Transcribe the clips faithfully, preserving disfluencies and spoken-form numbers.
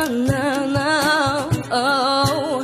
no, no, oh.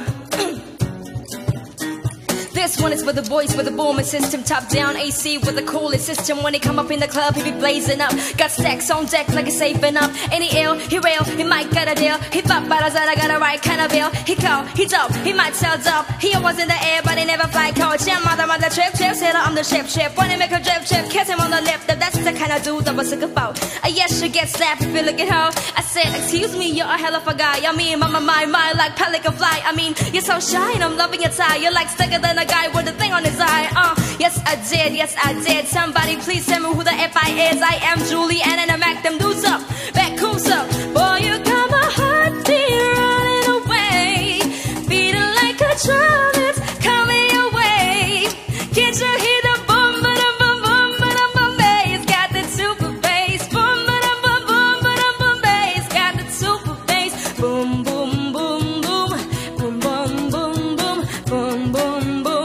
This one is for the boys with the booming system, top down A C with the coolest system. When he come up in the club, he be blazing up. Got stacks on deck like he's saving up. And he ill, he real, he might got a deal. He pop bottles that I got a right kind of bill. He cold, he dope, he might sell dope. He always in the air, but he never fly coach. Yeah, mother, mother, trip, trip, sailor, I'm the ship, ship. When he make a drip, trip, kiss him on the lip. That's the kind of dude I was sick about. I yes, you get slapped if you look at her. I said, excuse me, you're a hell of a guy. I mean, my, my, my, my, like pelican fly. I mean, you're so shy and I'm loving your tie. You're like thicker than a guy with a thing on his eye. Uh, yes I did, yes I did. Somebody please tell me who the F I is. I am Julie and then I Mac them dudes up. Back coops up. Boy, you got my heartbeat running away, beating like a drum, it's coming your way. Can't you hear the boom, ba-dum, boom, boom, ba-dum, boom, bass? Got the super bass. Boom, ba-dum, boom, boom, ba-dum, boom, bass. Got the super bass. Boom, boom, boom, boom. Boom, boom, boom, boom. Boom, boom, boom.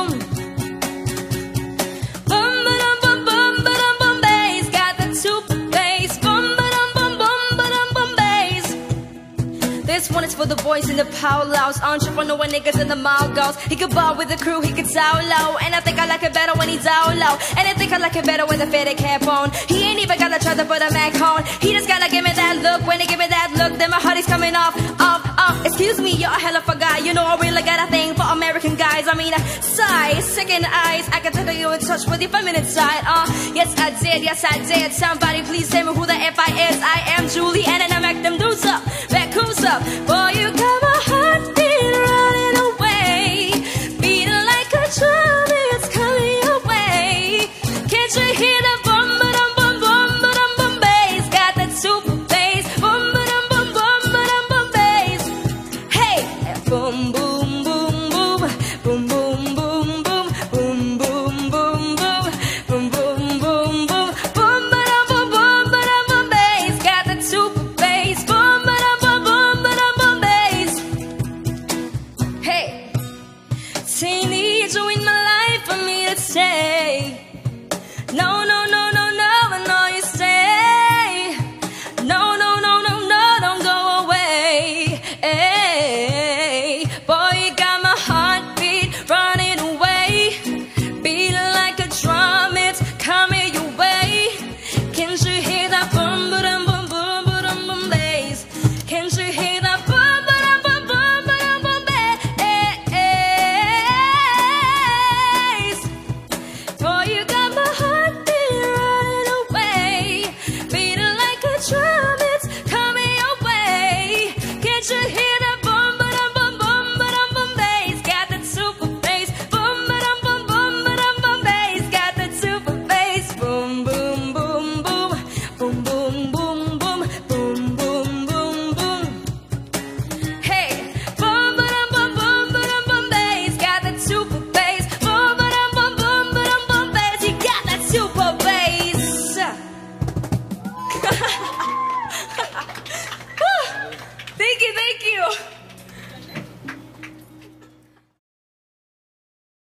This one is for the boys in the power louse, entrepreneur niggas in the mall goes. He could ball with the crew, he could sound low. And I think I like it better when he's down low. And I think I like it better with a fitted cap on. He ain't even gotta try to put a Mac on. He just gotta give me that look. When he give me that look, then my heart is coming off, off, off. Excuse me, you're a hell of a guy. You know I really got a thing for American guys. I mean, uh, sigh, sick in the eyes. I can tell you in touch with your feminine side. Uh, yes I did, yes I did. Somebody please tell me who the F I is. I am Julie and an